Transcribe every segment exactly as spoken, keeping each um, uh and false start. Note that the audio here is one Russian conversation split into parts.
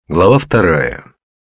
Глава вторая.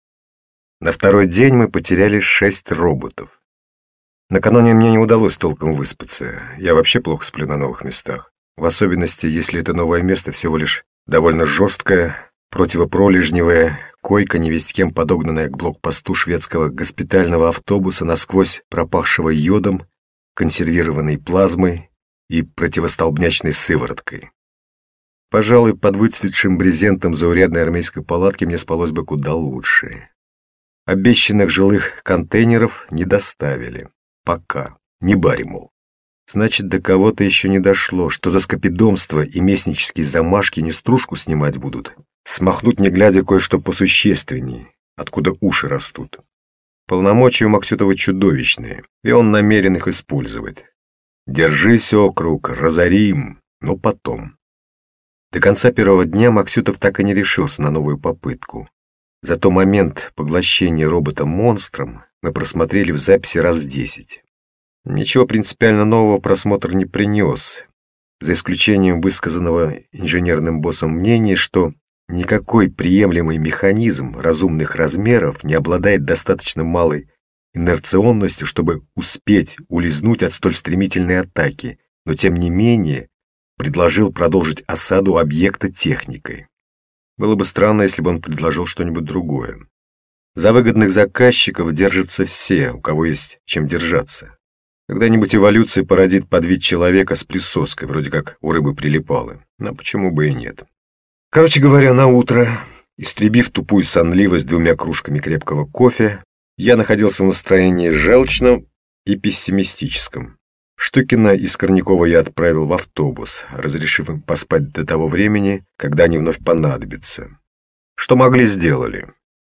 На второй день мы потеряли шесть роботов. Накануне мне не удалось толком выспаться. Я вообще плохо сплю на новых местах. В особенности, если это новое место всего лишь довольно жесткое, противопролежневая койка, невесть кем подогнанная к блокпосту шведского госпитального автобуса, насквозь пропахшего йодом, консервированной плазмой и противостолбнячной сывороткой. Пожалуй, под выцветшим брезентом заурядной армейской палатки мне спалось бы куда лучше. Обещанных жилых контейнеров не доставили. Пока. Не бари, мол. Значит, до кого-то еще не дошло, что за скопидомство и местнические замашки не стружку снимать будут. Смахнуть не глядя кое-что посущественней, откуда уши растут. Полномочия у Максютова чудовищные, и он намерен их использовать. Держись, округ, разорим, но потом. До конца первого дня Максютов так и не решился на новую попытку. Зато момент поглощения роботом-монстром мы просмотрели в записи раз десять. Ничего принципиально нового просмотр не принес, за исключением высказанного инженерным боссом мнения, что никакой приемлемый механизм разумных размеров не обладает достаточно малой инерционностью, чтобы успеть улизнуть от столь стремительной атаки, но тем не менее предложил продолжить осаду объекта техникой. Было бы странно, если бы он предложил что-нибудь другое. За выгодных заказчиков держатся все, у кого есть чем держаться. Когда-нибудь эволюция породит подвид человека с присоской, вроде как у рыбы прилипалы. Но почему бы и нет? Короче говоря, на утро, истребив тупую сонливость двумя кружками крепкого кофе, я находился в настроении желчном и пессимистическом. Штукина и Скорнякова я отправил в автобус, разрешив им поспать до того времени, когда они вновь понадобятся. Что могли, сделали.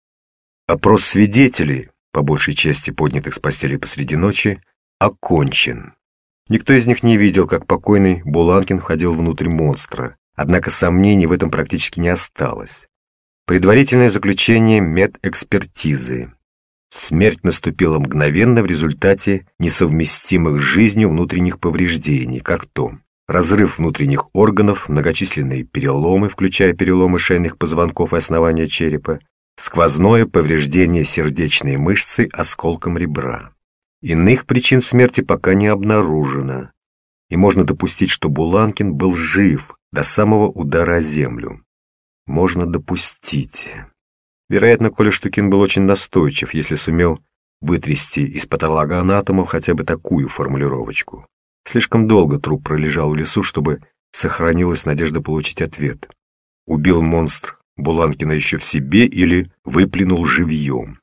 Опрос свидетелей, по большей части поднятых с постели посреди ночи, окончен. Никто из них не видел, как покойный Буланкин входил внутрь монстра, однако сомнений в этом практически не осталось. Предварительное заключение медэкспертизы. Смерть наступила мгновенно в результате несовместимых с жизнью внутренних повреждений, как то разрыв внутренних органов, многочисленные переломы, включая переломы шейных позвонков и основания черепа, сквозное повреждение сердечной мышцы осколком ребра. Иных причин смерти пока не обнаружено, и можно допустить, что Буланкин был жив до самого удара о землю. Можно допустить. Вероятно, Коля Штукин был очень настойчив, если сумел вытрясти из патологоанатомов хотя бы такую формулировочку. Слишком долго труп пролежал в лесу, чтобы сохранилась надежда получить ответ. Убил монстр Буланкина еще в себе или выплюнул живьем?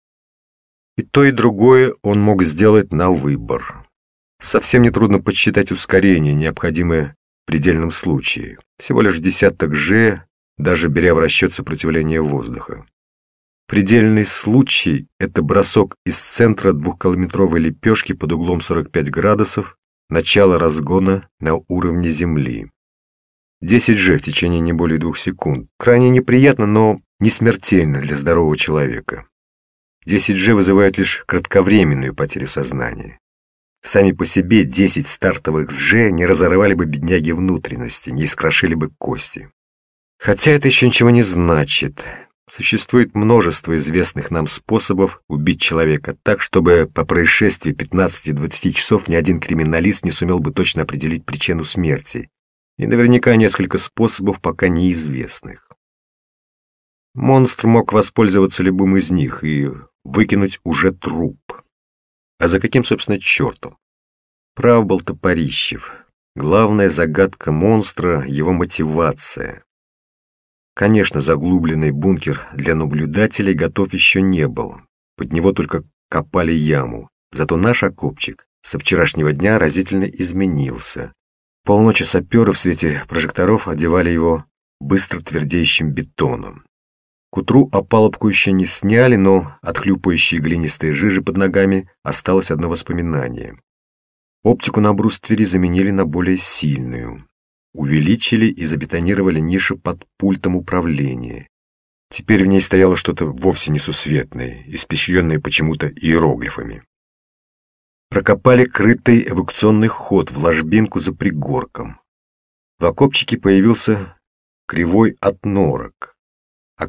И то, и другое он мог сделать на выбор. Совсем нетрудно подсчитать ускорение, необходимое в предельном случае. Всего лишь десяток G, даже беря в расчет сопротивление воздуха. Предельный случай – это бросок из центра двухкилометровой лепешки под углом сорок пять градусов, начало разгона на уровне Земли. десять G в течение не более двух секунд. Крайне неприятно, но не смертельно для здорового человека. десять G вызывают лишь кратковременную потерю сознания. Сами по себе десять стартовых G не разорвали бы бедняги внутренности, не искрошили бы кости. Хотя это еще ничего не значит. Существует множество известных нам способов убить человека так, чтобы по происшествии пятнадцати-двадцати часов ни один криминалист не сумел бы точно определить причину смерти. И наверняка несколько способов пока неизвестных. Монстр мог воспользоваться любым из них и выкинуть уже труп. А за каким, собственно, чертом? Прав был Топорищев. Главная загадка монстра — его мотивация. Конечно, заглубленный бункер для наблюдателей готов еще не был. Под него только копали яму. Зато наш окопчик со вчерашнего дня разительно изменился. Полночи саперы в свете прожекторов одевали его быстро твердеющим бетоном. К утру опалубку еще не сняли, но от хлюпающей глинистой жижи под ногами осталось одно воспоминание. Оптику на бруствере заменили на более сильную. Увеличили и забетонировали нишу под пультом управления. Теперь в ней стояло что-то вовсе несусветное, испещренное почему-то иероглифами. Прокопали крытый эвакуационный ход в ложбинку за пригорком. В окопчике появился кривой отнорок.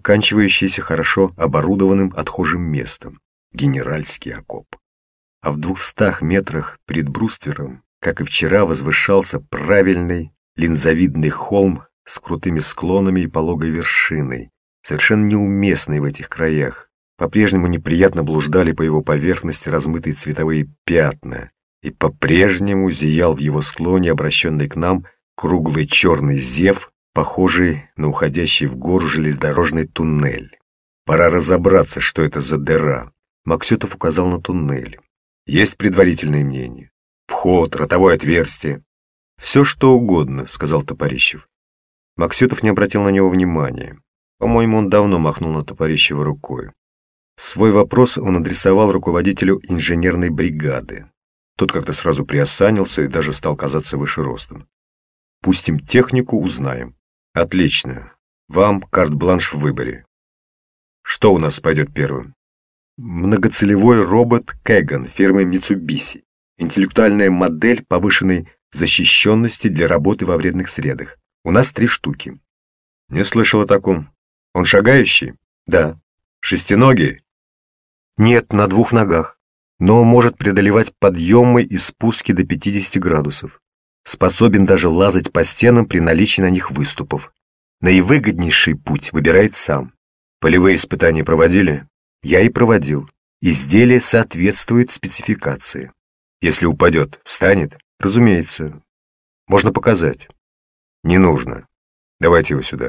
оканчивающийся хорошо оборудованным отхожим местом — генеральский окоп. А в двухстах метрах перед бруствером, как и вчера, возвышался правильный линзовидный холм с крутыми склонами и пологой вершиной, совершенно неуместный в этих краях. По-прежнему неприятно блуждали по его поверхности размытые цветовые пятна, и по-прежнему зиял в его склоне, обращенный к нам, круглый черный зев, похожий на уходящий в гору железнодорожный туннель. Пора разобраться, что это за дыра. Максютов указал на туннель. Есть предварительное мнение. Вход, ротовое отверстие. Все что угодно, сказал Топорищев. Максютов не обратил на него внимания. По-моему, он давно махнул на Топорищева рукой. Свой вопрос он адресовал руководителю инженерной бригады. Тот как-то сразу приосанился и даже стал казаться выше ростом. Пустим технику, узнаем. Отлично. Вам карт-бланш в выборе. Что у нас пойдет первым? Многоцелевой робот Кэган фирмы Mitsubishi. Интеллектуальная модель повышенной защищенности для работы во вредных средах. У нас три штуки. Не слышал о таком. Он шагающий? Да. Шестиногий? Нет, на двух ногах. Но может преодолевать подъемы и спуски до пятидесяти градусов. Способен даже лазать по стенам при наличии на них выступов. Наивыгоднейший путь выбирает сам. Полевые испытания проводили? Я и проводил. Изделие соответствует спецификации. Если упадет, встанет? Разумеется. Можно показать. Не нужно. Давайте его сюда.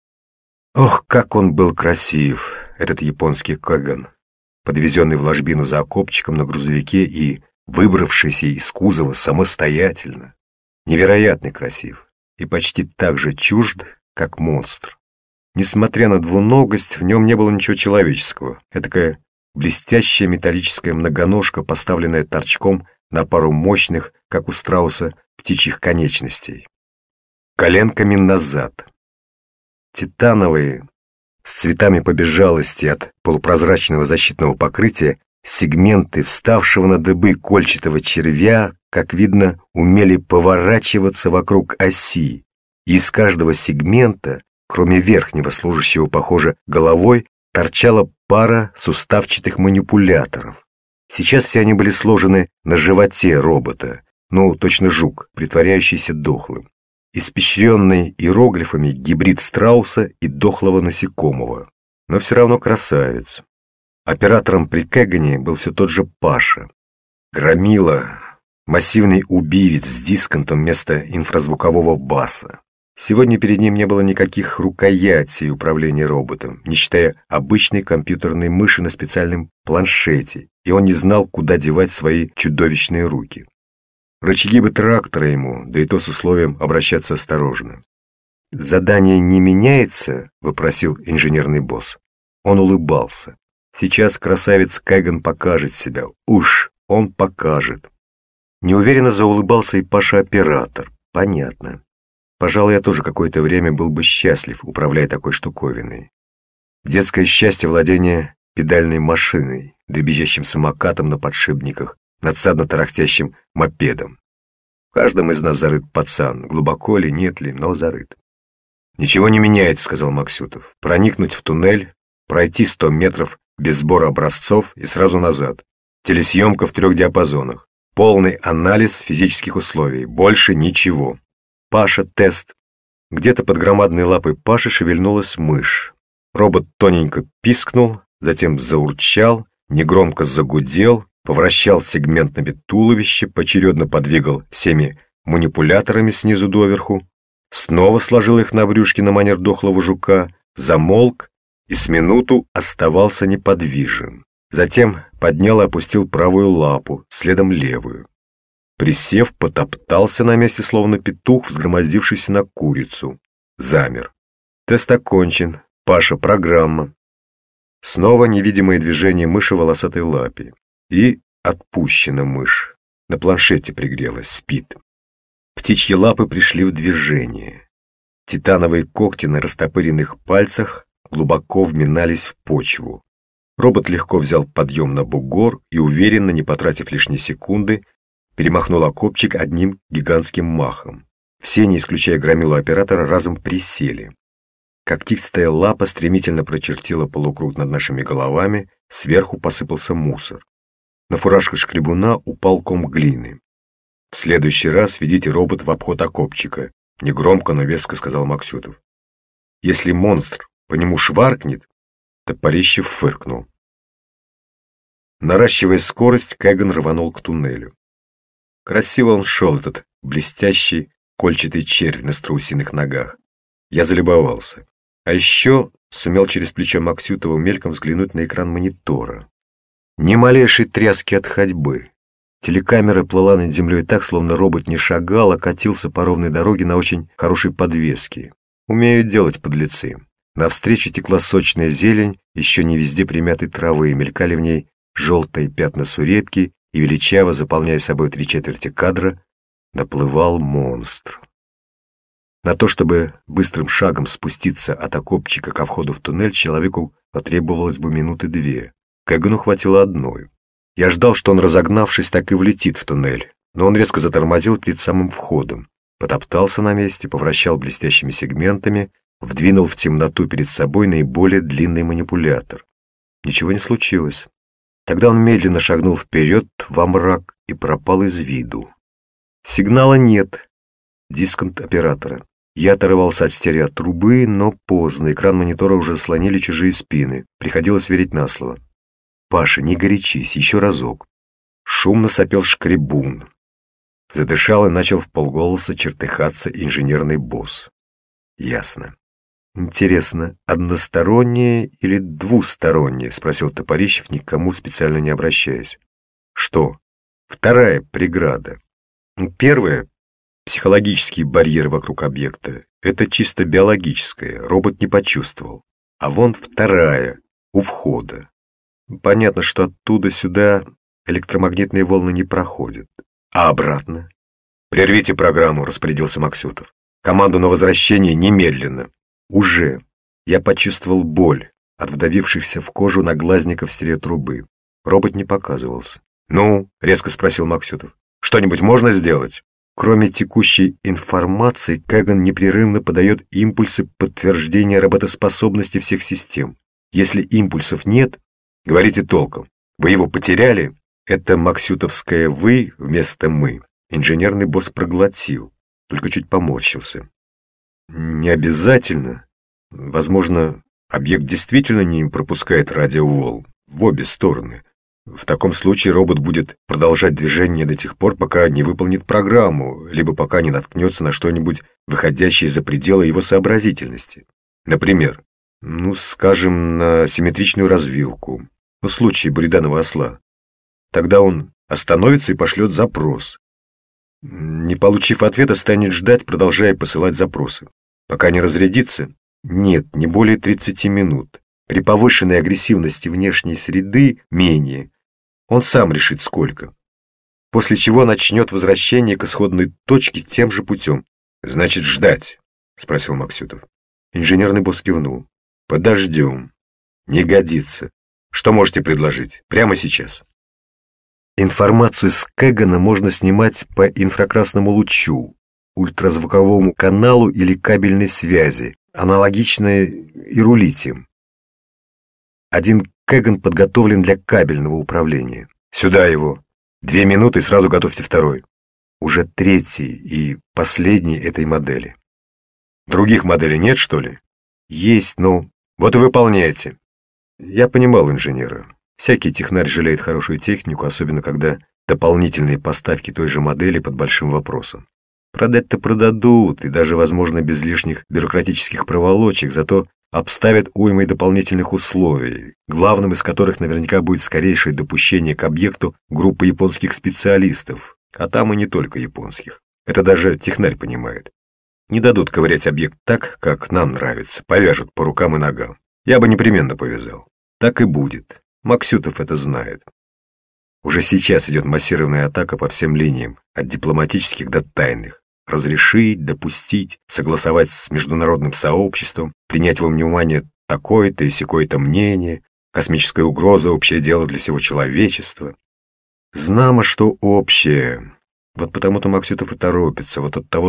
Ох, как он был красив, этот японский Кэган, подвезенный в ложбину за окопчиком на грузовике и выбравшийся из кузова самостоятельно. Невероятно красив и почти так же чужд, как монстр. Несмотря на двуногость, в нем не было ничего человеческого. Этакая блестящая металлическая многоножка, поставленная торчком на пару мощных, как у страуса, птичьих конечностей. Коленками назад. Титановые, с цветами побежалости от полупрозрачного защитного покрытия, сегменты вставшего на дыбы кольчатого червя, как видно, умели поворачиваться вокруг оси, и из каждого сегмента, кроме верхнего, служащего, похоже, головой, торчала пара суставчатых манипуляторов. Сейчас все они были сложены на животе робота, ну, точно жук, притворяющийся дохлым. Испещренный иероглифами гибрид страуса и дохлого насекомого. Но все равно красавец. Оператором при Кэгане был все тот же Паша. Громила, массивный убивец с дисконтом вместо инфразвукового баса. Сегодня перед ним не было никаких рукоятей управления роботом, не считая обычной компьютерной мыши на специальном планшете, и он не знал, куда девать свои чудовищные руки. Рычаги бы трактора ему, да и то с условием обращаться осторожно. «Задание не меняется?» — вопросил инженерный босс. Он улыбался. Сейчас красавец Кэган покажет себя. Уж он покажет. Неуверенно заулыбался и Паша-оператор. Понятно. Пожалуй, я тоже какое-то время был бы счастлив, управляя такой штуковиной. Детское счастье владения педальной машиной, дребезжащим самокатом на подшипниках, надсадно тарахтящим мопедом. В каждом из нас зарыт пацан, глубоко ли, нет ли, но зарыт. «Ничего не меняется», — сказал Максютов. «Проникнуть в туннель, пройти сто метров без сбора образцов и сразу назад. Телесъемка в трех диапазонах. Полный анализ физических условий. Больше ничего. Паша, тест». Где-то под громадной лапой Паши шевельнулась мышь. Робот тоненько пискнул, затем заурчал, негромко загудел, повращал сегментами туловища, поочередно подвигал всеми манипуляторами снизу доверху, снова сложил их на брюшке на манер дохлого жука, замолк и с минуту оставался неподвижен. Затем поднял и опустил правую лапу, следом левую. Присев, потоптался на месте, словно петух, взгромоздившийся на курицу. Замер. Тест окончен. Паша, программа. Снова невидимое движение мыши в волосатой лапе. И отпущена мышь. На планшете пригрелась, спит. Птичьи лапы пришли в движение. Титановые когти на растопыренных пальцах глубоко вминались в почву. Робот легко взял подъем на бугор и, уверенно, не потратив лишней секунды, перемахнул окопчик одним гигантским махом. Все, не исключая громилу оператора, разом присели. Когтистая лапа стремительно прочертила полукруг над нашими головами, сверху посыпался мусор. На фуражку шкребуна упал ком глины. «В следующий раз ведите робот в обход окопчика», — негромко, но веско сказал Максютов. «Если монстр по нему шваркнет», — Топорищев фыркнул. Наращивая скорость, Кэган рванул к туннелю. Красиво он шел, этот блестящий кольчатый червь на страусиных ногах. Я залюбовался. А еще сумел через плечо Максютова мельком взглянуть на экран монитора. Ни малейшей тряски от ходьбы. Телекамера плыла над землей так, словно робот не шагал, а катился по ровной дороге на очень хорошей подвеске. Умеют делать подлецы. Навстречу текла сочная зелень, еще не везде примятой травы, и мелькали в ней желтые пятна сурепки, и величаво, заполняя собой три четверти кадра, наплывал монстр. На то, чтобы быстрым шагом спуститься от окопчика ко входу в туннель, человеку потребовалось бы минуты две. Кэгану хватило одной. Я ждал, что он, разогнавшись, так и влетит в туннель, но он резко затормозил перед самым входом, потоптался на месте, повращал блестящими сегментами, вдвинул в темноту перед собой наиболее длинный манипулятор. Ничего не случилось. Тогда он медленно шагнул вперед во мрак и пропал из виду. Сигнала нет. Дисконт оператора. Я оторвался от стереотрубы, но поздно. Экран монитора уже заслонили чужие спины. Приходилось верить на слово. «Паша, не горячись, еще разок». Шумно сопел шкребун. Задышал и начал вполголоса чертыхаться инженерный босс. Ясно. «Интересно, одностороннее или двустороннее?» — спросил Топорищев, никому специально не обращаясь. «Что?» «Вторая преграда. Первая — психологический барьер вокруг объекта. Это чисто биологическое, робот не почувствовал. А вон вторая, у входа. Понятно, что оттуда сюда электромагнитные волны не проходят. А обратно?» «Прервите программу», — распорядился Максютов. «Команду на возвращение немедленно». Уже. Я почувствовал боль от вдавившихся в кожу наглазников стереотрубы. Робот не показывался. «Ну?» — резко спросил Максютов. «Что-нибудь можно сделать?» Кроме текущей информации, Кэган непрерывно подает импульсы подтверждения работоспособности всех систем. Если импульсов нет, говорите толком. Вы его потеряли? Это максютовское «вы» вместо «мы». Инженерный босс проглотил, только чуть поморщился. Не обязательно. Возможно, объект действительно не пропускает радиоволн в обе стороны. В таком случае робот будет продолжать движение до тех пор, пока не выполнит программу, либо пока не наткнется на что-нибудь, выходящее за пределы его сообразительности. Например, ну, скажем, на симметричную развилку, в случае буриданова осла. Тогда он остановится и пошлет запрос. Не получив ответа, станет ждать, продолжая посылать запросы. Пока не разрядится? Нет, не более тридцати минут. При повышенной агрессивности внешней среды менее. Он сам решит сколько. После чего начнет возвращение к исходной точке тем же путем. «Значит, ждать?» — спросил Максютов. Инженерный босс кивнул. «Подождем. Не годится. Что можете предложить? Прямо сейчас». Информацию с Кэгана можно снимать по инфракрасному лучу, ультразвуковому каналу или кабельной связи, аналогично и рулить им. Один Кэган подготовлен для кабельного управления. Сюда его. Две минуты и сразу готовьте второй. Уже третий и последний этой модели. Других моделей нет, что ли? Есть, но... Вот и выполняйте. Я понимал инженера. Всякий технарь жалеет хорошую технику, особенно когда дополнительные поставки той же модели под большим вопросом. Продать-то продадут, и даже, возможно, без лишних бюрократических проволочек, зато обставят уймой дополнительных условий, главным из которых наверняка будет скорейшее допущение к объекту группы японских специалистов, а там и не только японских. Это даже технарь понимает. Не дадут ковырять объект так, как нам нравится, повяжут по рукам и ногам. Я бы непременно повязал. Так и будет. Максютов это знает. Уже сейчас идет массированная атака по всем линиям, от дипломатических до тайных. Разрешить, допустить, согласовать с международным сообществом, принять во внимание такое-то и сякое-то мнение, космическая угроза, общее дело для всего человечества. Знамо, что общее. Вот потому-то Максютов и торопится, вот от того-то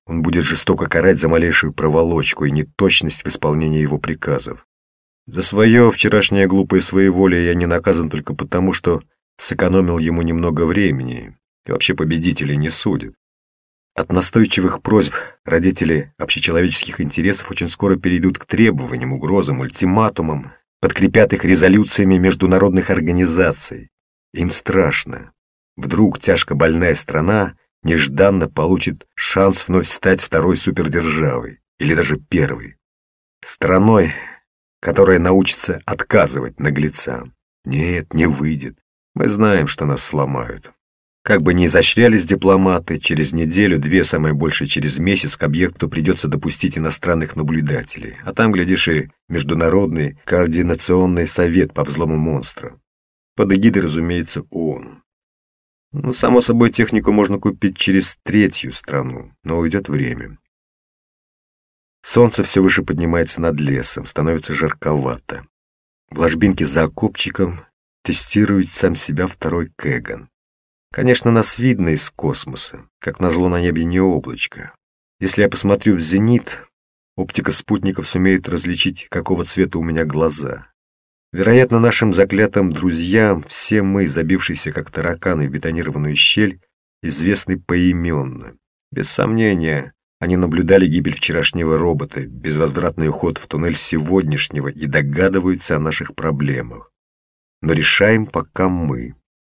Он будет жестоко карать за малейшую проволочку и неточность в исполнении его приказов. За свое вчерашнее глупое своеволие я не наказан только потому, что сэкономил ему немного времени, и вообще победителей не судят. От настойчивых просьб родители общечеловеческих интересов очень скоро перейдут к требованиям, угрозам, ультиматумам, подкрепят их резолюциями международных организаций. Им страшно. Вдруг тяжко больная страна нежданно получит шанс вновь стать второй супердержавой, или даже первой. Страной, которая научится отказывать наглецам. Нет, не выйдет. Мы знаем, что нас сломают. Как бы ни изощрялись дипломаты, через неделю, две, самое больше через месяц, к объекту придется допустить иностранных наблюдателей. А там, глядишь, и Международный координационный совет по взлому монстра. Под эгидой, разумеется, ООН. Ну, само собой, технику можно купить через третью страну, но уйдет время. Солнце все выше поднимается над лесом, становится жарковато. В ложбинке за окопчиком тестирует сам себя второй Кэган. Конечно, нас видно из космоса, как назло на небе не облачко. Если я посмотрю в зенит, оптика спутников сумеет различить, какого цвета у меня глаза. Вероятно, нашим заклятым друзьям, все мы, забившиеся как тараканы в бетонированную щель, известны поименно. Без сомнения, они наблюдали гибель вчерашнего робота, безвозвратный уход в туннель сегодняшнего и догадываются о наших проблемах. Но решаем пока мы.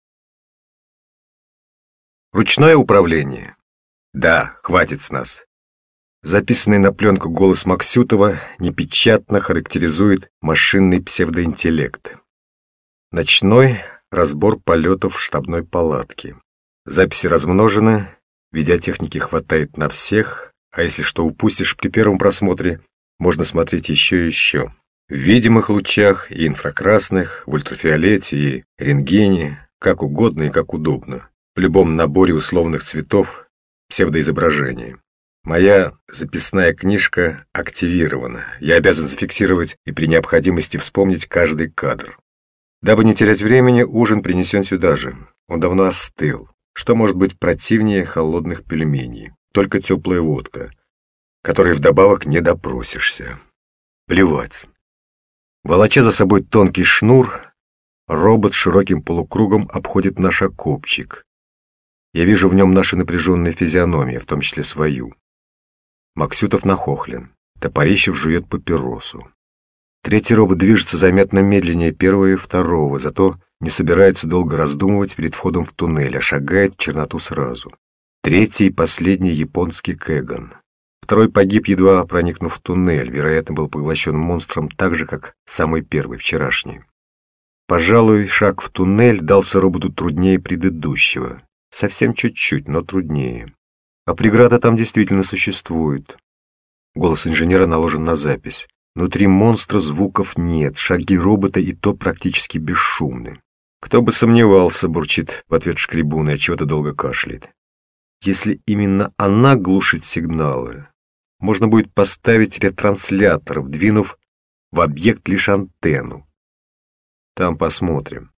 Ручное управление. Да, хватит с нас. Записанный на пленку голос Максютова непечатно характеризует машинный псевдоинтеллект. Ночной разбор полетов в штабной палатке. Записи размножены, видеотехники хватает на всех, а если что упустишь при первом просмотре, можно смотреть еще и еще. В видимых лучах и инфракрасных, в ультрафиолете и рентгене, как угодно и как удобно. В любом наборе условных цветов псевдоизображения. Моя записная книжка активирована. Я обязан зафиксировать и при необходимости вспомнить каждый кадр. Дабы не терять времени, ужин принесен сюда же. Он давно остыл. Что может быть противнее холодных пельменей? Только теплая водка, которой вдобавок не допросишься. Плевать. Волоча за собой тонкий шнур, робот широким полукругом обходит наш окопчик. Я вижу в нем наши напряженные физиономии, в том числе свою. Максютов нахохлен, Топорищев жует папиросу. Третий робот движется заметно медленнее первого и второго, зато не собирается долго раздумывать перед входом в туннель, а шагает в черноту сразу. Третий и последний японский Кэган. Второй погиб, едва проникнув в туннель, вероятно, был поглощен монстром так же, как самый первый, вчерашний. Пожалуй, шаг в туннель дался роботу труднее предыдущего. Совсем чуть-чуть, но труднее. А преграда там действительно существует. Голос инженера наложен на запись. Внутри монстра звуков нет, шаги робота и то практически бесшумны. Кто бы сомневался, бурчит в ответ Шкребун и отчего-то долго кашляет. Если именно она глушит сигналы, можно будет поставить ретранслятор, вдвинув в объект лишь антенну. Там посмотрим.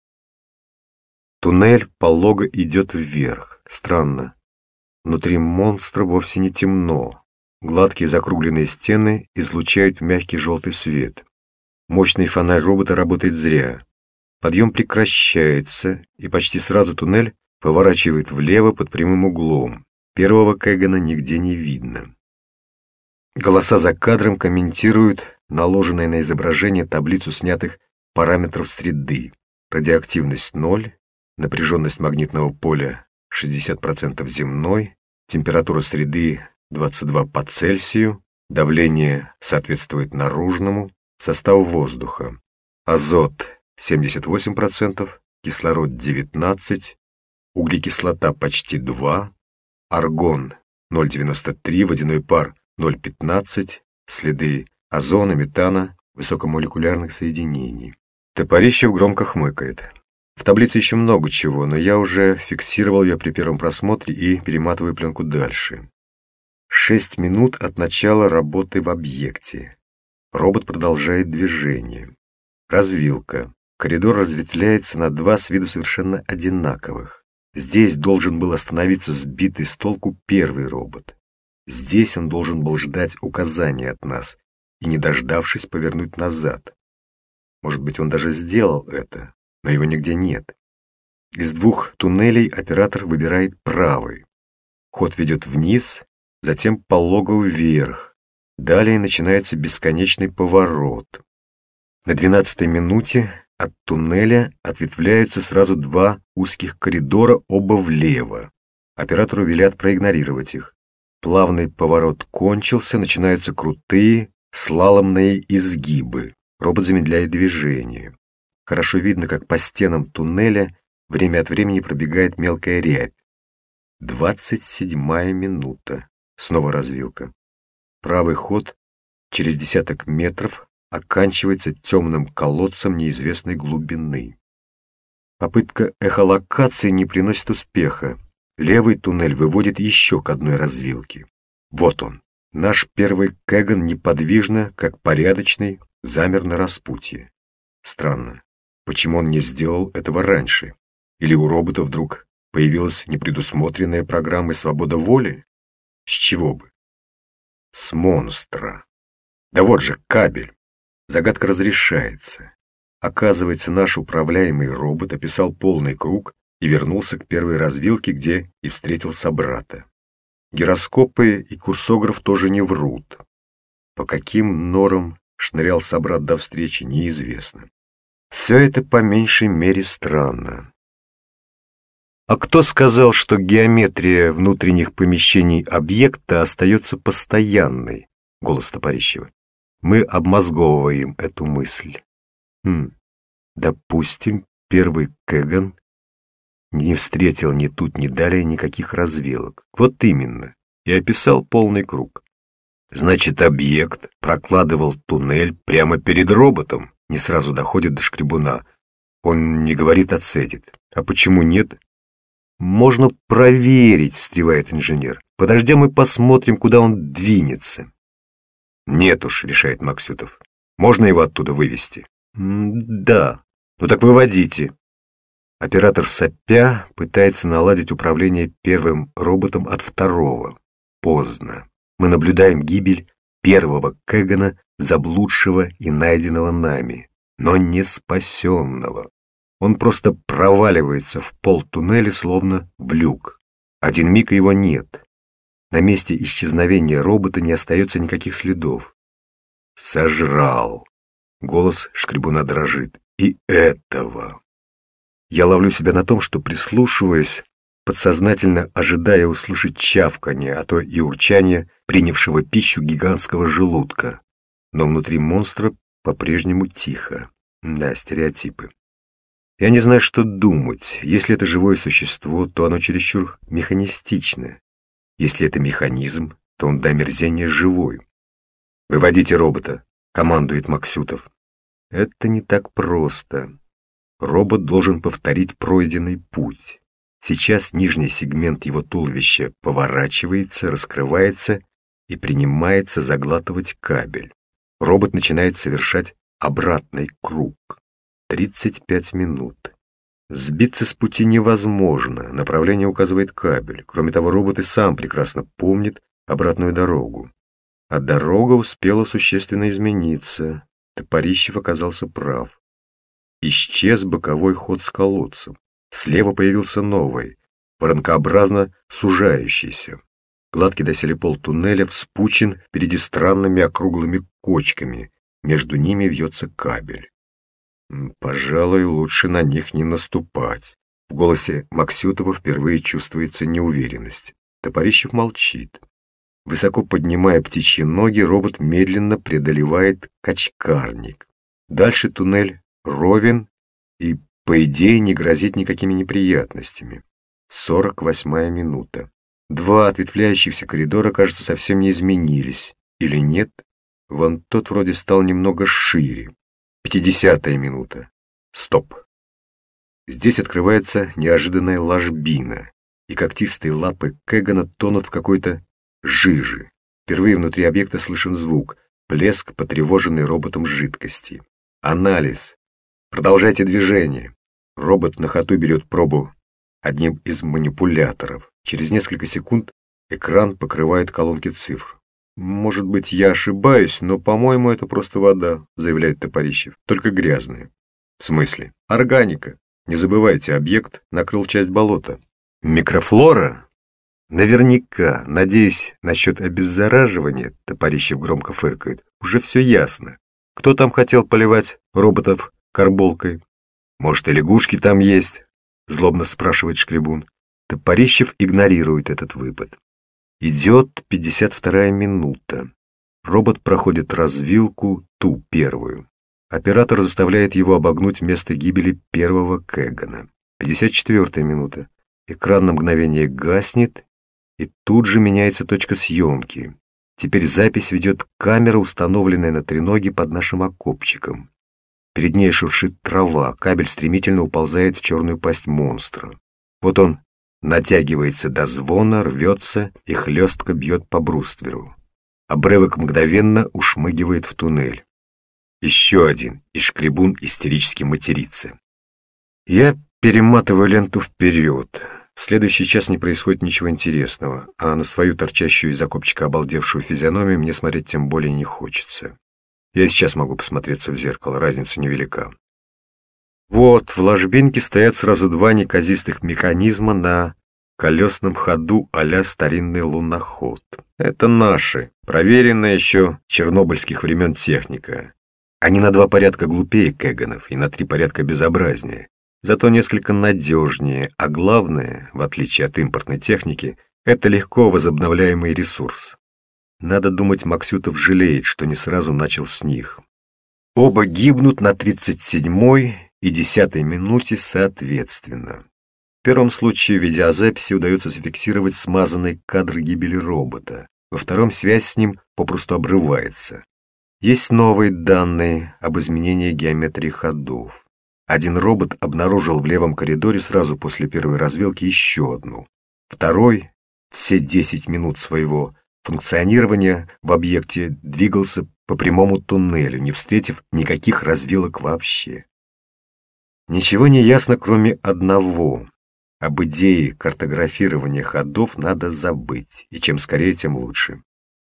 Туннель полого идет вверх. Странно. Внутри монстра вовсе не темно. Гладкие закругленные стены излучают мягкий желтый свет. Мощный фонарь робота работает зря. Подъем прекращается, и почти сразу туннель поворачивает влево под прямым углом. Первого Кэгана нигде не видно. Голоса за кадром комментируют наложенные на изображение таблицу снятых параметров среды. Радиоактивность ноль, напряженность магнитного поля шестьдесят процентов земной, температура среды двадцать два по Цельсию, давление соответствует наружному, состав воздуха. Азот семьдесят восемь процентов, кислород девятнадцать, углекислота почти два, аргон ноль целых девяносто три сотых, водяной пар ноль целых пятнадцать сотых, следы озона, метана, высокомолекулярных соединений. Топорищев громко хмыкает. В таблице еще много чего, но я уже фиксировал ее при первом просмотре и перематываю пленку дальше. Шесть минут от начала работы в объекте. Робот продолжает движение. Развилка. Коридор разветвляется на два с виду совершенно одинаковых. Здесь должен был остановиться сбитый с толку первый робот. Здесь он должен был ждать указания от нас и, не дождавшись, повернуть назад. Может быть, он даже сделал это, но его нигде нет. Из двух туннелей оператор выбирает правый. Ход ведет вниз, затем пологу вверх. Далее начинается бесконечный поворот. На двенадцатой минуте от туннеля ответвляются сразу два узких коридора, оба влево. Оператору велят проигнорировать их. Плавный поворот кончился, начинаются крутые, слаломные изгибы. Робот замедляет движение. Хорошо видно, как по стенам туннеля время от времени пробегает мелкая рябь. Двадцать седьмая минута. Снова развилка. Правый ход через десяток метров оканчивается темным колодцем неизвестной глубины. Попытка эхолокации не приносит успеха. Левый туннель выводит еще к одной развилке. Вот он. Наш первый Кэган неподвижно, как порядочный, замер на распутье. Странно, почему он не сделал этого раньше? Или у робота вдруг появилась непредусмотренная программа свобода воли? С чего бы? С монстра. Да вот же кабель. Загадка разрешается. Оказывается, наш управляемый робот описал полный круг и вернулся к первой развилке, где и встретил собрата. Гироскопы и курсограф тоже не врут. По каким норам шнырял собрат до встречи, неизвестно. Все это по меньшей мере странно. А кто сказал, что геометрия внутренних помещений объекта остается постоянной? Голос Топорищева. Мы обмозговываем эту мысль. Хм. Допустим, первый Кэган не встретил ни тут, ни далее никаких развилок. Вот именно. И описал полный круг. Значит, объект прокладывал туннель прямо перед роботом. Не сразу доходит до Шкребуна. Он не говорит, а цедит. А почему нет? Можно проверить, встревает инженер. Подождем и посмотрим, куда он двинется. Нет уж, решает Максютов. Можно его оттуда вывести? Да. Ну так выводите. Оператор сопя пытается наладить управление первым роботом от второго. Поздно. Мы наблюдаем гибель первого Кэгана, заблудшего и найденного нами, но не спасенного. Он просто проваливается в пол туннеля, словно в люк. Один миг его нет. На месте исчезновения робота не остается никаких следов. Сожрал. Голос Шкребуна дрожит. И этого. Я ловлю себя на том, что прислушиваюсь, подсознательно ожидая услышать чавканье, а то и урчание принявшего пищу гигантского желудка. Но внутри монстра по-прежнему тихо. Да, стереотипы. Я не знаю, что думать. Если это живое существо, то оно чересчур механистично. Если это механизм, то он до омерзения живой. «Выводите робота», — командует Максютов. Это не так просто. Робот должен повторить пройденный путь. Сейчас нижний сегмент его туловища поворачивается, раскрывается и принимается заглатывать кабель. Робот начинает совершать обратный круг. тридцать пять минут. Сбиться с пути невозможно, направление указывает кабель. Кроме того, робот и сам прекрасно помнит обратную дорогу. А дорога успела существенно измениться. Топорищев оказался прав. Исчез боковой ход с колодцем. Слева появился новый, воронкообразно сужающийся. Гладкий доселе пол туннеля вспучен впереди странными округлыми кочками. Между ними вьется кабель. Пожалуй, лучше на них не наступать. В голосе Максютова впервые чувствуется неуверенность. Топорищев молчит. Высоко поднимая птичьи ноги, робот медленно преодолевает качкарник. Дальше туннель ровен и, по идее, не грозит никакими неприятностями. сорок восьмая минута. Два ответвляющихся коридора, кажется, совсем не изменились. Или нет? Вон тот вроде стал немного шире. пятидесятая минута. Стоп. Здесь открывается неожиданная ложбина, и когтистые лапы Кэгана тонут в какой-то жиже. Впервые внутри объекта слышен звук, плеск потревоженной роботом жидкости. Анализ. Продолжайте движение. Робот на ходу берет пробу одним из манипуляторов. Через несколько секунд Экран покрывает колонки цифр. «Может быть, я ошибаюсь, но, по-моему, это просто вода», — заявляет Топорищев. «Только грязная». «В смысле?» «Органика. Не забывайте, объект накрыл часть болота». «Микрофлора?» «Наверняка. Надеюсь, насчет обеззараживания», — Топорищев громко фыркает. «Уже все ясно. Кто там хотел поливать роботов карболкой?» «Может, и лягушки там есть?» — злобно спрашивает Шкребун. Топорищев игнорирует этот выпад. Идет пятьдесят вторая минута. Робот проходит развилку, ту первую. Оператор заставляет его обогнуть место гибели первого Кэгана. пятьдесят четвёртая минута. Экран на мгновение гаснет, и тут же меняется точка съемки. Теперь запись ведет камера, установленная на треноге под нашим окопчиком. Перед ней шуршит трава, кабель стремительно уползает в черную пасть монстра. Вот он натягивается до звона, рвется и хлестко бьет по брустверу. Обрывок мгновенно ушмыгивает в туннель. Еще один, и Шкребун истерически матерится. Я перематываю ленту вперед. В следующий час не происходит ничего интересного, а на свою торчащую из окопчика обалдевшую физиономию мне смотреть тем более не хочется. Я и сейчас могу посмотреться в зеркало, разница невелика. Вот, в ложбинке стоят сразу два неказистых механизма на колесном ходу а-ля старинный луноход. Это наши, проверенная еще чернобыльских времен техника. Они на два порядка глупее Кэганов и на три порядка безобразнее, зато несколько надежнее, а главное, в отличие от импортной техники, это легко возобновляемый ресурс. Надо думать, Максютов жалеет, что не сразу начал с них. Оба гибнут на тридцать седьмой и десятой минуте соответственно. В первом случае в видеозаписи удается зафиксировать смазанный кадр гибели робота, во втором связь с ним попросту обрывается. Есть новые данные об изменении геометрии ходов. Один робот обнаружил в левом коридоре сразу после первой развилки еще одну. Второй все десять минут своего функционирования в объекте двигался по прямому туннелю, не встретив никаких развилок вообще. Ничего не ясно, кроме одного. Об идее картографирования ходов надо забыть, и чем скорее, тем лучше.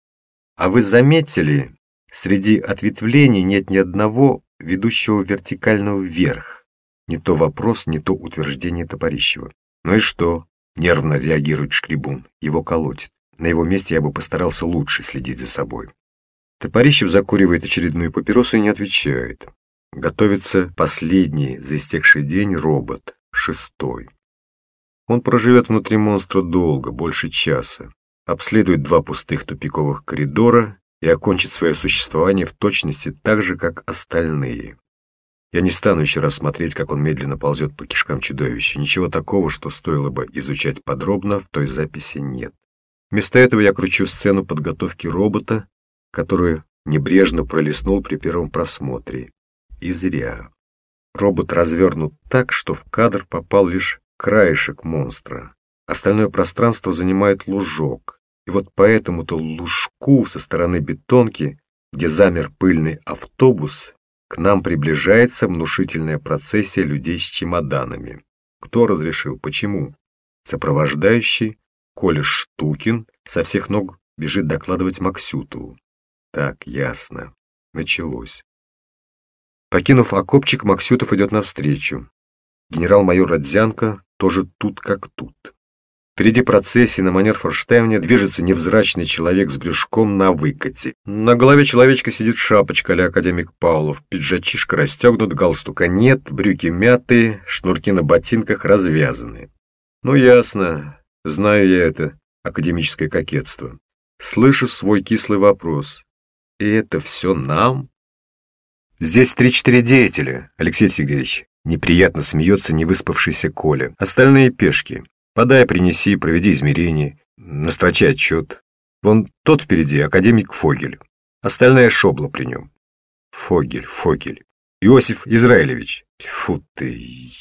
А вы заметили, среди ответвлений нет ни одного ведущего вертикально вверх? Не то вопрос, не то утверждение Топорищева. Ну и что? Нервно реагирует Шкребун, его колотит. На его месте я бы постарался лучше следить за собой. Топорищев закуривает очередную папиросу и не отвечает. Готовится последний за истекший день робот, шестой. Он проживет внутри монстра долго, больше часа, обследует два пустых тупиковых коридора и окончит свое существование в точности так же, как остальные. Я не стану еще раз смотреть, как он медленно ползет по кишкам чудовища. Ничего такого, что стоило бы изучать подробно, в той записи нет. Вместо этого я кручу сцену подготовки робота, которую небрежно пролистнул при первом просмотре. И зря. Робот развернут так, что в кадр попал лишь краешек монстра. Остальное пространство занимает лужок. И вот по этому-то лужку со стороны бетонки, где замер пыльный автобус, к нам приближается внушительная процессия людей с чемоданами. Кто разрешил? Почему? Сопровождающий Коля Штукин со всех ног бежит докладывать Максютову. Так, ясно. Началось. Покинув окопчик, Максютов идет навстречу. Генерал-майор Родзянко тоже тут как тут. Впереди процессии на манер Форштевня движется невзрачный человек с брюшком на выкате. На голове человечка сидит шапочка а-ля академик Павлов, пиджачишка расстегнут, галстука нет, брюки мятые, шнурки на ботинках развязаны. Ну ясно, знаю я это академическое кокетство. Слышу свой кислый вопрос. И это все нам? Здесь три-четыре деятеля, Алексей Сергеевич. Неприятно смеется невыспавшийся Коля. Остальные пешки. Подай, принеси, проведи измерения, настрочи отчет. Вон тот впереди, академик Фогель. Остальная шобла при нем. Фогель, Фогель. Иосиф Израилевич. Фу ты,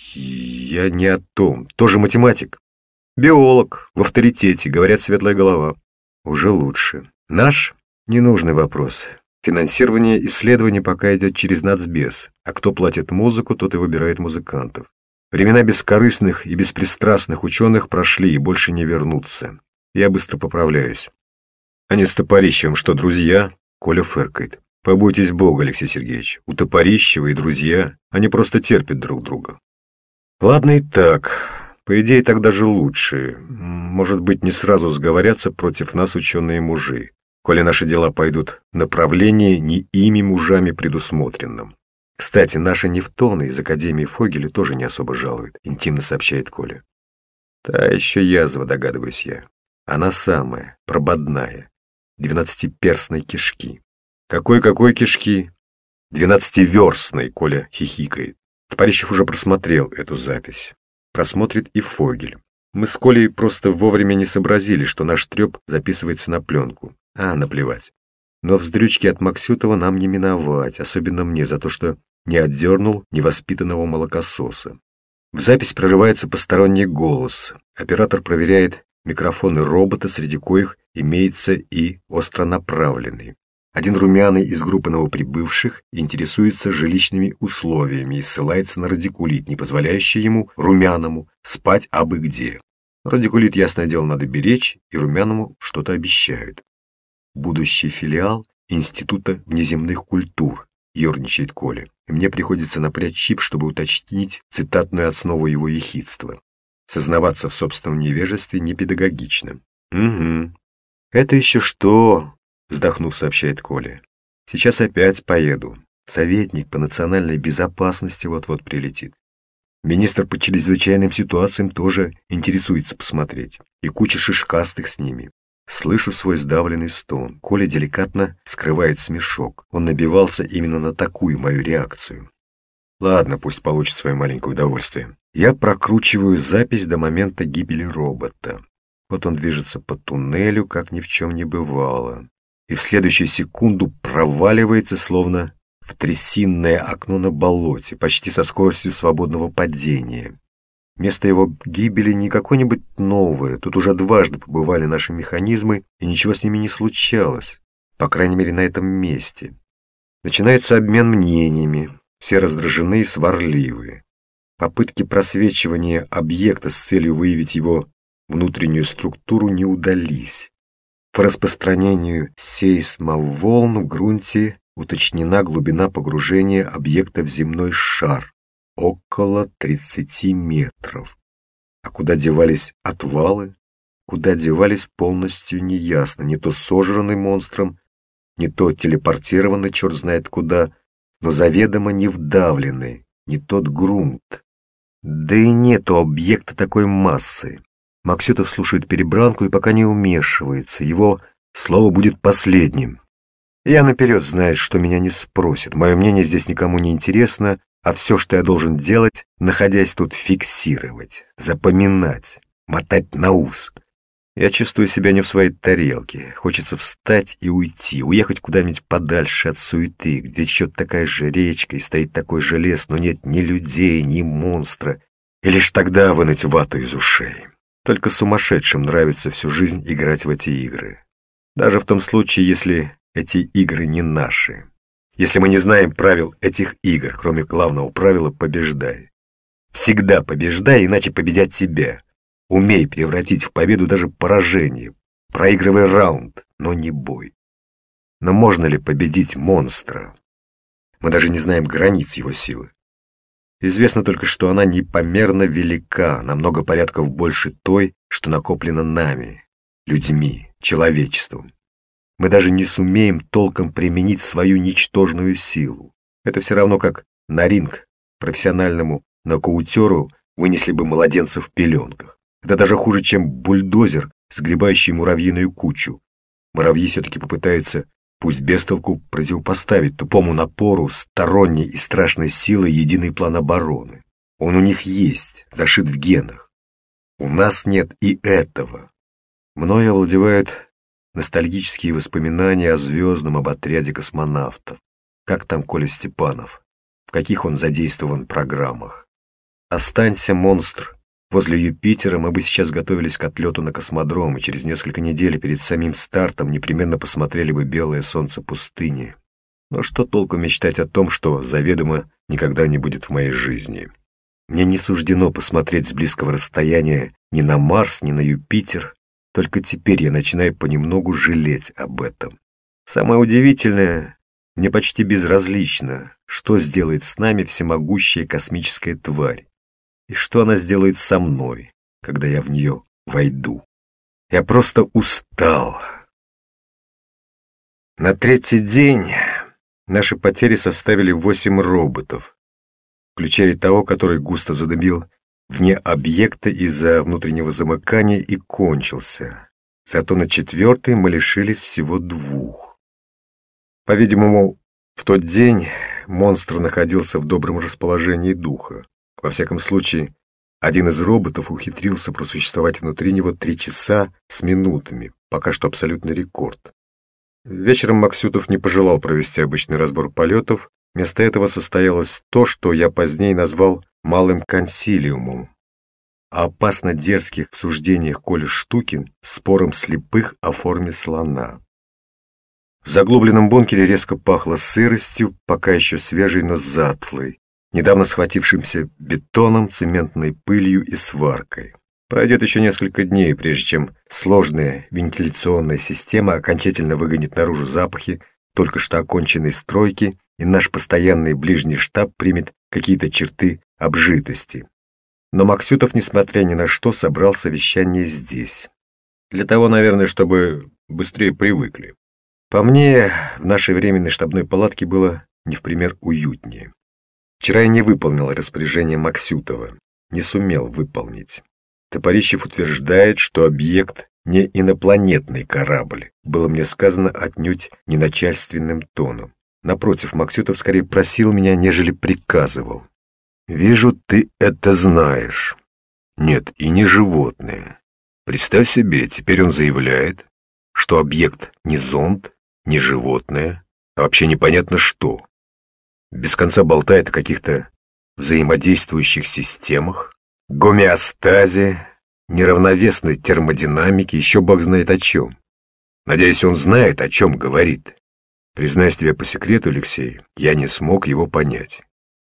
я не о том. Тоже математик. Биолог, в авторитете, говорят, светлая голова. Уже лучше. Наш ненужный вопрос. Финансирование исследований пока идет через нацбез, а кто платит музыку, тот и выбирает музыкантов. Времена бескорыстных и беспристрастных ученых прошли и больше не вернутся. Я быстро поправляюсь. Они с Топорищевым что, друзья? Коля фыркает. Побойтесь Бога, Алексей Сергеевич. У Топорищева и друзья, они просто терпят друг друга. Ладно и так. По идее, так даже лучше. Может быть, не сразу сговорятся против нас ученые-мужи, коли наши дела пойдут в направлении не ими мужами предусмотренном. Кстати, наши нефтоны из Академии Фогеля тоже не особо жалуют, интимно сообщает Коля. Та еще язва, догадываюсь я. Она самая, прободная, двенадцатиперстной кишки. Какой-какой кишки? Двенадцативерстной, Коля хихикает. Топорищев уже просмотрел эту запись. Просмотрит и Фогель. Мы с Колей просто вовремя не сообразили, что наш треп записывается на пленку. А, наплевать. Но вздрючки от Максютова нам не миновать, особенно мне, за то, что не отдернул невоспитанного молокососа. В запись прорывается посторонний голос. Оператор проверяет микрофоны робота, среди коих имеется и остронаправленный. Один румяный из группы новоприбывших интересуется жилищными условиями и ссылается на радикулит, не позволяющий ему, румяному, спать абы где. Радикулит, ясное дело, надо беречь, и румяному что-то обещают. Будущий филиал Института внеземных культур, ерничает Коля, и мне приходится напрячь чип, чтобы уточнить цитатную основу его ехидства. Сознаваться в собственном невежестве не педагогично. Угу. Это еще что? Вздохнув, сообщает Коля. Сейчас опять поеду. Советник по национальной безопасности вот-вот прилетит. Министр по чрезвычайным ситуациям тоже интересуется посмотреть. И куча шишкастых с ними. Слышу свой сдавленный стон. Коля деликатно скрывает смешок. Он набивался именно на такую мою реакцию. Ладно, пусть получит свое маленькое удовольствие. Я прокручиваю запись до момента гибели робота. Вот он движется по туннелю, как ни в чем не бывало. И в следующую секунду проваливается, словно в трясинное окно на болоте, почти со скоростью свободного падения. Место его гибели не какое-нибудь новое, тут уже дважды побывали наши механизмы, и ничего с ними не случалось, по крайней мере на этом месте. Начинается обмен мнениями, все раздражены и сварливые. Попытки просвечивания объекта с целью выявить его внутреннюю структуру не удались. По распространению сейсмоволн в грунте уточнена глубина погружения объекта в земной шар – около тридцати метров. А куда девались отвалы? Куда девались, полностью неясно. Не то сожранный монстром, не то телепортированный черт знает куда, но заведомо не вдавленный, не тот грунт. Да и нету объекта такой массы. Максютов слушает перебранку и пока не умешивается. Его слово будет последним. Я наперед знаю, что меня не спросят. Мое мнение здесь никому не интересно, а все, что я должен делать, находясь тут, фиксировать, запоминать, мотать на ус. Я чувствую себя не в своей тарелке. Хочется встать и уйти, уехать куда-нибудь подальше от суеты, где течет такая же речка и стоит такой же лес, но нет ни людей, ни монстра. И лишь тогда вынуть вату из ушей. Только сумасшедшим нравится всю жизнь играть в эти игры. Даже в том случае, если эти игры не наши. Если мы не знаем правил этих игр, кроме главного правила «побеждай». Всегда побеждай, иначе победят тебя. Умей превратить в победу даже поражение. Проигрывай раунд, но не бой. Но можно ли победить монстра? Мы даже не знаем границ его силы. Известно только, что она непомерно велика, на много порядков больше той, что накоплено нами, людьми, человечеством. Мы даже не сумеем толком применить свою ничтожную силу. Это все равно как на ринг профессиональному нокаутеру вынесли бы младенца в пеленках. Это даже хуже, чем бульдозер, сгребающий муравьиную кучу. Муравьи все-таки попытаются, пусть без толку, противопоставить тупому напору сторонней и страшной силы единый план обороны. Он у них есть, зашит в генах. У нас нет и этого. Мною овладевают ностальгические воспоминания о звездном, об отряде космонавтов. Как там Коля Степанов? В каких он задействован программах? Останься, монстр, возле Юпитера, мы бы сейчас готовились к отлету на космодром, и через несколько недель перед самим стартом непременно посмотрели бы белое солнце пустыни. Но что толку мечтать о том, что заведомо никогда не будет в моей жизни? Мне не суждено посмотреть с близкого расстояния ни на Марс, ни на Юпитер. Только теперь я начинаю понемногу жалеть об этом. Самое удивительное, мне почти безразлично, что сделает с нами всемогущая космическая тварь, и что она сделает со мной, когда я в нее войду. Я просто устал. На третий день наши потери составили восемь роботов, включая того, который густо задымил вне объекта из-за внутреннего замыкания и кончился. Зато на четвертый мы лишились всего двух. По-видимому, в тот день монстр находился в добром расположении духа. Во всяком случае, один из роботов ухитрился просуществовать внутри него три часа с минутами, пока что абсолютный рекорд. Вечером Максютов не пожелал провести обычный разбор полетов. Вместо этого состоялось то, что я позднее назвал «малым консилиумом», о опасно дерзких в суждениях Коли Штукин спором слепых о форме слона. В заглубленном бункере резко пахло сыростью, пока еще свежей, но затхлой, недавно схватившимся бетоном, цементной пылью и сваркой. Пройдет еще несколько дней, прежде чем сложная вентиляционная система окончательно выгонит наружу запахи только что оконченной стройки, и наш постоянный ближний штаб примет какие-то черты обжитости. Но Максютов, несмотря ни на что, собрал совещание здесь. Для того, наверное, чтобы быстрее привыкли. По мне, в нашей временной штабной палатке было не в пример уютнее. Вчера я не выполнил распоряжение Максютова, не сумел выполнить. Топорищев утверждает, что объект не инопланетный корабль, было мне сказано отнюдь не начальственным тоном. Напротив, Максютов скорее просил меня, нежели приказывал. «Вижу, ты это знаешь. Нет, и не животное. Представь себе, теперь он заявляет, что объект не зонд, не животное, а вообще непонятно что. Без конца болтает о каких-то взаимодействующих системах, гомеостазе, неравновесной термодинамике, еще бог знает о чем. Надеюсь, он знает, о чем говорит. Признаюсь тебе по секрету, Алексей, я не смог его понять.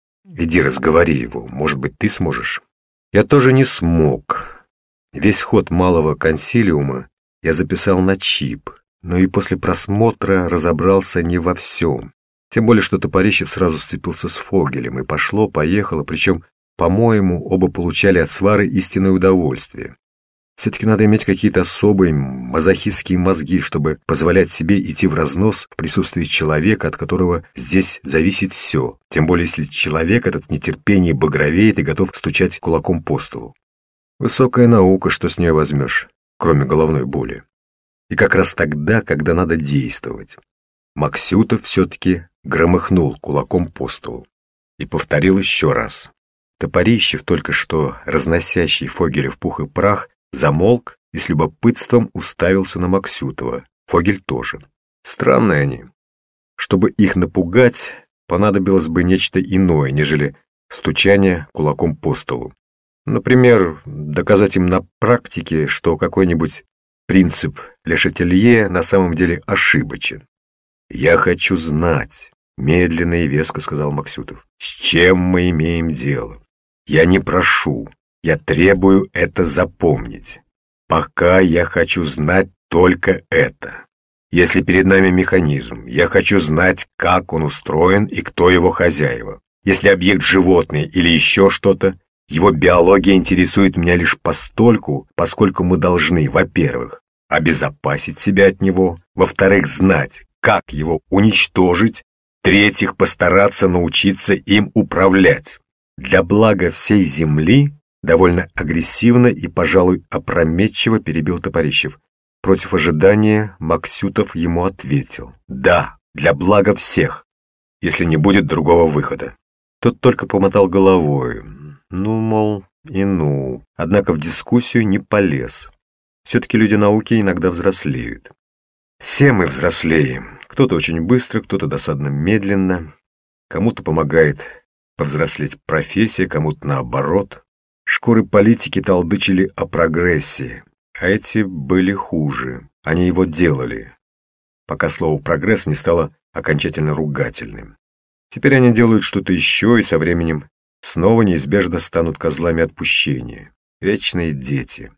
Иди разговори его, может быть, ты сможешь?» Я тоже не смог. Весь ход малого консилиума я записал на чип, но и после просмотра разобрался не во всем. Тем более, что Топорищев сразу сцепился с Фогелем, и пошло-поехало, причем, по-моему, оба получали от свары истинное удовольствие. Все-таки надо иметь какие-то особые мазохистские мозги, чтобы позволять себе идти в разнос в присутствии человека, от которого здесь зависит все, тем более если человек этот в нетерпении багровеет и готов стучать кулаком по столу. Высокая наука, что с нее возьмешь, кроме головной боли. И как раз тогда, когда надо действовать. Максютов все-таки громыхнул кулаком по столу и повторил еще раз. Топорищев, только что разносящий Фогеля в пух и прах, замолк и с любопытством уставился на Максютова. Фогель тоже. Странные они. Чтобы их напугать, понадобилось бы нечто иное, нежели стучание кулаком по столу. Например, доказать им на практике, что какой-нибудь принцип Ле Шателье на самом деле ошибочен. «Я хочу знать», — медленно и веско сказал Максютов, — «с чем мы имеем дело? Я не прошу. Я требую это запомнить. Пока я хочу знать только это. Если перед нами механизм, я хочу знать, как он устроен и кто его хозяева. Если объект животное или еще что-то, его биология интересует меня лишь постольку, поскольку мы должны, во-первых, обезопасить себя от него, во-вторых, знать, как его уничтожить, в-третьих, постараться научиться им управлять. Для блага всей Земли. Довольно агрессивно и, пожалуй, опрометчиво перебил Топорищев. Против ожидания Максютов ему ответил: «Да, для блага всех, если не будет другого выхода». Тот только помотал головой. Ну, мол, и ну. Однако в дискуссию не полез. Все-таки люди науки иногда взрослеют. Все мы взрослеем. Кто-то очень быстро, кто-то досадно медленно. Кому-то помогает повзрослеть профессия, кому-то наоборот. Шкуры политики толдычили о прогрессе, а эти были хуже. Они его делали, пока слово «прогресс» не стало окончательно ругательным. Теперь они делают что-то еще и со временем снова неизбежно станут козлами отпущения. Вечные дети.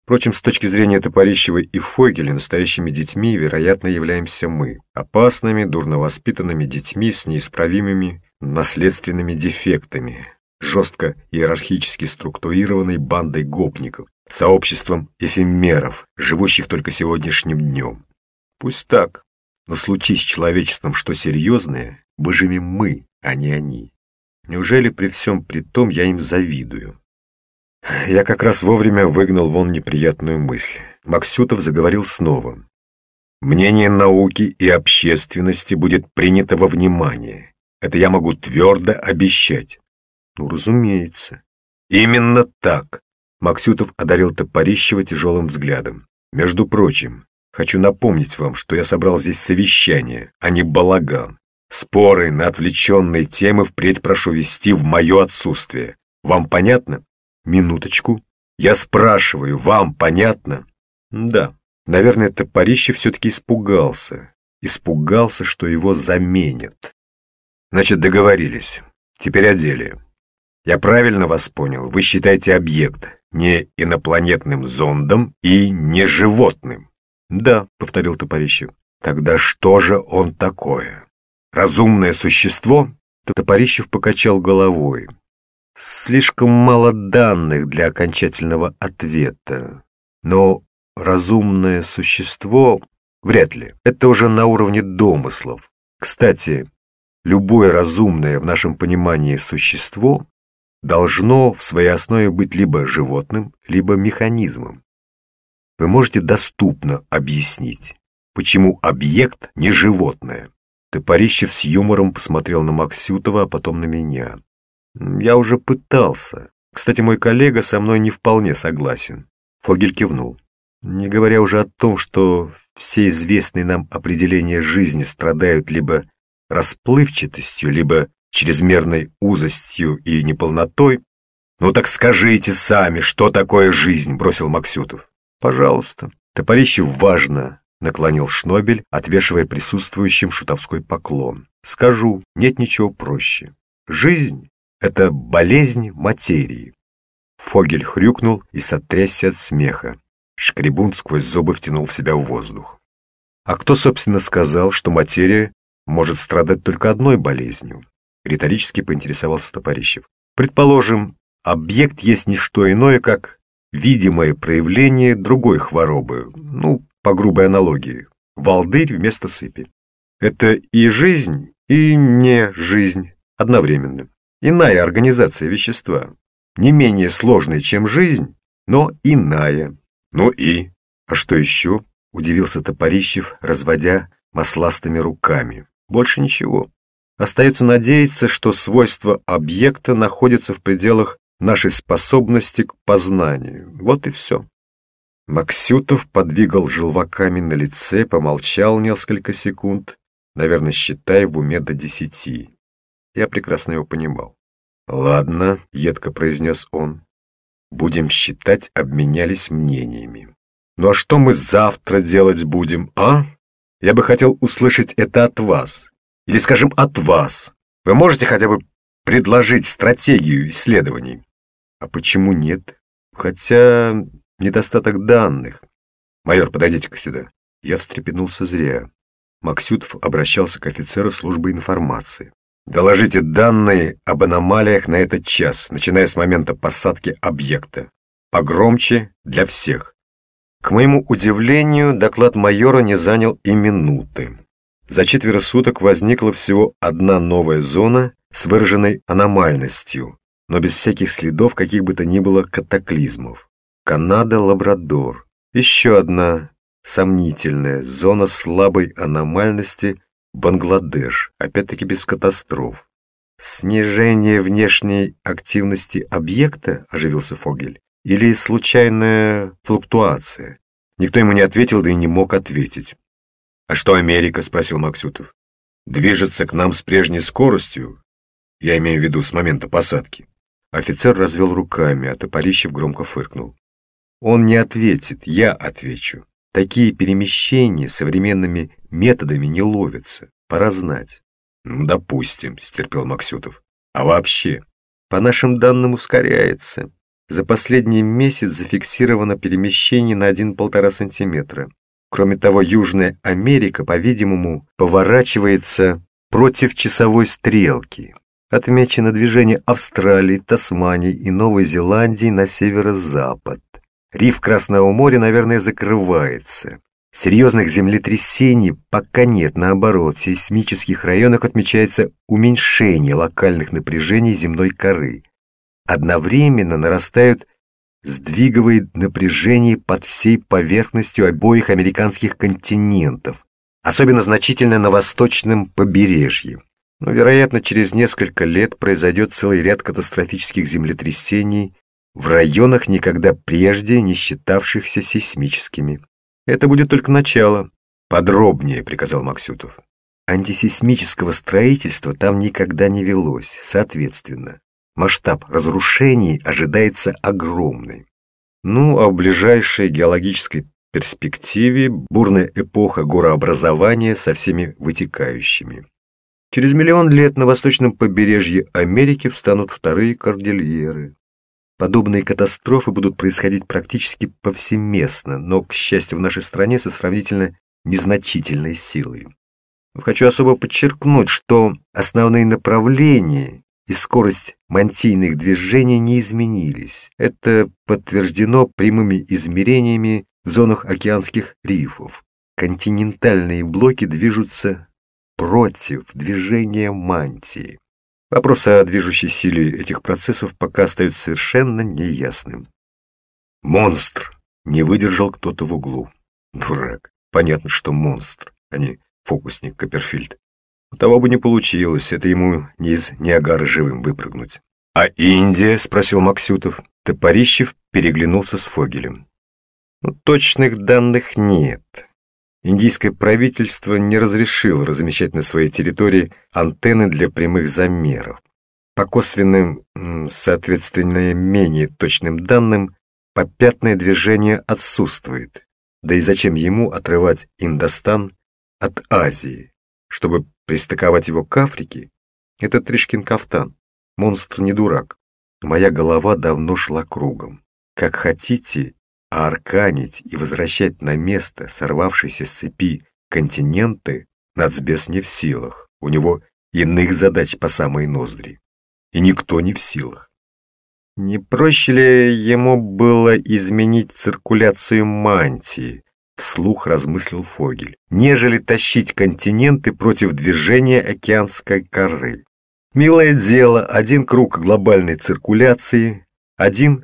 Впрочем, с точки зрения Топорищева и Фогеля, настоящими детьми, вероятно, являемся мы. Опасными, дурновоспитанными детьми с неисправимыми наследственными дефектами, жестко иерархически структурированной бандой гопников, сообществом эфемеров, живущих только сегодняшним днем. Пусть так, но случись с человечеством что серьезное, выживем мы, а не они. Неужели при всем при том я им завидую? Я как раз вовремя выгнал вон неприятную мысль. Максютов заговорил снова. Мнение науки и общественности будет принято во внимание. Это я могу твердо обещать. Ну, разумеется. Именно так. Максютов одарил Топорищева тяжелым взглядом. Между прочим, хочу напомнить вам, что я собрал здесь совещание, а не балаган. Споры на отвлеченные темы впредь прошу вести в мое отсутствие. Вам понятно? Минуточку. Я спрашиваю, вам понятно? Да. Наверное, Топорищев все-таки испугался. Испугался, что его заменят. Значит, договорились. Теперь о деле. Я правильно вас понял? Вы считаете объект не инопланетным зондом и не животным? Да, повторил Топорищев. Тогда что же он такое? Разумное существо? Топорищев покачал головой. Слишком мало данных для окончательного ответа. Но разумное существо вряд ли. Это уже на уровне домыслов. Кстати, любое разумное в нашем понимании существо должно в своей основе быть либо животным, либо механизмом. Вы можете доступно объяснить, почему объект не животное? Топорищев с юмором посмотрел на Максютова, а потом на меня. Я уже пытался. Кстати, мой коллега со мной не вполне согласен. Фогель кивнул. Не говоря уже о том, что все известные нам определения жизни страдают либо расплывчатостью, либо чрезмерной узостью и неполнотой. «Ну так скажите сами, что такое жизнь?» — бросил Максютов. «Пожалуйста». Топорищев важно наклонил шнобель, отвешивая присутствующим шутовской поклон. «Скажу, нет ничего проще. Жизнь — это болезнь материи». Фогель хрюкнул и сотрясся от смеха. Шкребун сквозь зубы втянул в себя воздух. «А кто, собственно, сказал, что материя может страдать только одной болезнью?» Риторически поинтересовался Топорищев. «Предположим, объект есть не что иное, как видимое проявление другой хворобы, ну, по грубой аналогии, волдырь вместо сыпи. Это и жизнь, и не жизнь одновременно. Иная организация вещества, не менее сложная, чем жизнь, но иная. Ну и? А что еще?» — удивился Топорищев, разводя масластыми руками. «Больше ничего. Остается надеяться, что свойства объекта находятся в пределах нашей способности к познанию. Вот и все». Максютов подвигал желваками на лице, помолчал несколько секунд, наверное, считая в уме до десяти. Я прекрасно его понимал. «Ладно», — едко произнес он, — «будем считать, обменялись мнениями. Ну а что мы завтра делать будем, а? Я бы хотел услышать это от вас. Или, скажем, от вас. Вы можете хотя бы предложить стратегию исследований?» «А почему нет? Хотя недостаток данных». «Майор, подойдите-ка сюда». Я встрепенулся зря. Максютов обращался к офицеру службы информации. «Доложите данные об аномалиях на этот час, начиная с момента посадки объекта. Погромче для всех». К моему удивлению, доклад майора не занял и минуты. За четверо суток возникла всего одна новая зона с выраженной аномальностью, но без всяких следов каких бы то ни было катаклизмов. Канада-Лабрадор. Еще одна сомнительная зона слабой аномальности — Бангладеш, опять-таки без катастроф. «Снижение внешней активности объекта?» — оживился Фогель. «Или случайная флуктуация?» Никто ему не ответил, да и не мог ответить. «А что Америка?» — спросил Максютов. «Движется к нам с прежней скоростью? Я имею в виду с момента посадки». Офицер развел руками, а Топорищев громко фыркнул. «Он не ответит, я отвечу. Такие перемещения современными методами не ловятся. Пора знать». «Ну, допустим», — стерпел Максютов. «А вообще?» «По нашим данным ускоряется. За последний месяц зафиксировано перемещение на один-полтора сантиметра. Кроме того, Южная Америка, по-видимому, поворачивается против часовой стрелки. Отмечено движение Австралии, Тасмании и Новой Зеландии на северо-запад. Риф Красного моря, наверное, закрывается. Серьезных землетрясений пока нет, наоборот, в сейсмических районах отмечается уменьшение локальных напряжений земной коры. Одновременно нарастают сдвиговые напряжения под всей поверхностью обоих американских континентов, особенно значительно на восточном побережье. Но, вероятно, через несколько лет произойдет целый ряд катастрофических землетрясений в районах, никогда прежде не считавшихся сейсмическими. Это будет только начало. Подробнее, приказал Максютов. Антисейсмического строительства там никогда не велось, соответственно. Масштаб разрушений ожидается огромный. Ну, а в ближайшей геологической перспективе бурная эпоха горообразования со всеми вытекающими. Через миллион лет на восточном побережье Америки встанут вторые кордильеры. Подобные катастрофы будут происходить практически повсеместно, но, к счастью, в нашей стране со сравнительно незначительной силой. Хочу особо подчеркнуть, что основные направления и скорость мантийных движений не изменились. Это подтверждено прямыми измерениями в зонах океанских рифов. Континентальные блоки движутся против движения мантии. Вопрос о движущей силе этих процессов пока остается совершенно неясным. «Монстр!» — не выдержал кто-то в углу. Дурак. Понятно, что монстр, а не фокусник Копперфильд. У того бы не получилось, это ему не из Ниагары живым выпрыгнуть. «А Индия?» — спросил Максютов. Топорищев переглянулся с Фогелем. Ну, точных данных нет. Индийское правительство не разрешило размещать на своей территории антенны для прямых замеров. По косвенным, соответственно, менее точным данным, попятное движение отсутствует. Да и зачем ему отрывать Индостан от Азии? Чтобы пристыковать его к Африке? Это Тришкин кафтан. Монстр не дурак. Моя голова давно шла кругом. Как хотите, а арканить и возвращать на место сорвавшиеся с цепи континенты нацбес не в силах. У него иных задач по самые ноздри. И никто не в силах. Не проще ли ему было изменить циркуляцию мантии, вслух размыслил Фогель, нежели тащить континенты против движения океанской коры? Милое дело, один круг глобальной циркуляции, один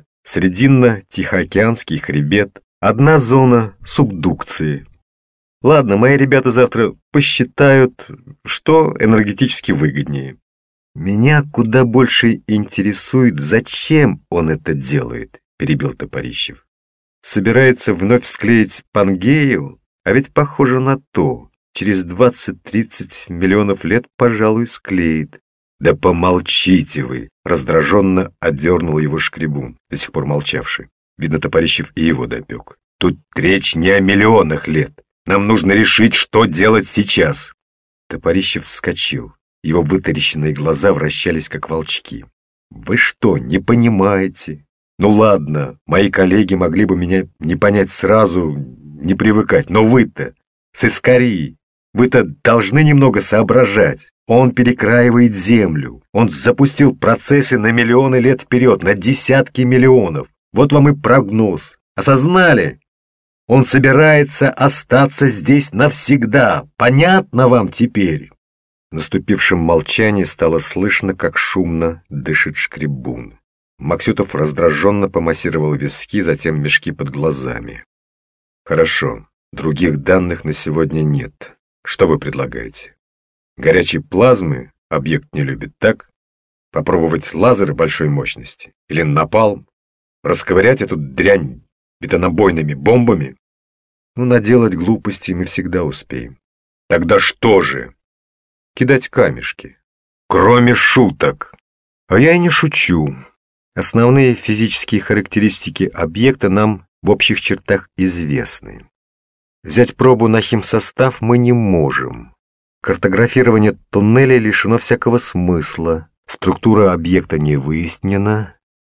Срединно-Тихоокеанский хребет, одна зона субдукции. Ладно, мои ребята завтра посчитают, что энергетически выгоднее. Меня куда больше интересует, зачем он это делает, перебил Топорищев. Собирается вновь склеить Пангею? А ведь похоже на то. Через двадцать-тридцать миллионов лет, пожалуй, склеит. «Да помолчите вы!» — раздраженно отдернул его Шкребун, до сих пор молчавший. Видно, Топорищев и его допек. «Тут речь не о миллионах лет. Нам нужно решить, что делать сейчас!» Топорищев вскочил. Его вытаращенные глаза вращались, как волчки. «Вы что, не понимаете? Ну ладно, мои коллеги могли бы меня не понять сразу, не привыкать, но вы-то с Искарии, вы-то должны немного соображать. Он перекраивает землю. Он запустил процессы на миллионы лет вперед, на десятки миллионов. Вот вам и прогноз. Осознали? Он собирается остаться здесь навсегда. Понятно вам теперь?» В наступившем молчании стало слышно, как шумно дышит Шкребун. Максютов раздраженно помассировал виски, затем мешки под глазами. «Хорошо. Других данных на сегодня нет. Что вы предлагаете? Горячей плазмы объект не любит, так? Попробовать лазеры большой мощности? Или напалм? Расковырять эту дрянь бетонобойными бомбами? Ну, наделать глупостей мы всегда успеем. Тогда что же? Кидать камешки. Кроме шуток. А я и не шучу. Основные физические характеристики объекта нам в общих чертах известны. Взять пробу на химсостав мы не можем. Картографирование туннеля лишено всякого смысла. Структура объекта не выяснена.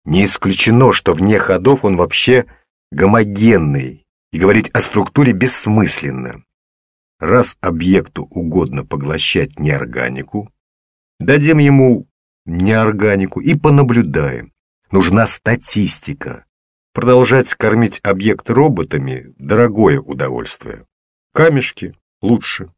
Не исключено, что вне ходов он вообще гомогенный, и говорить о структуре бессмысленно. Раз объекту угодно поглощать неорганику, дадим ему неорганику и понаблюдаем. Нужна статистика. Продолжать кормить объект роботами – дорогое удовольствие. Камешки лучше.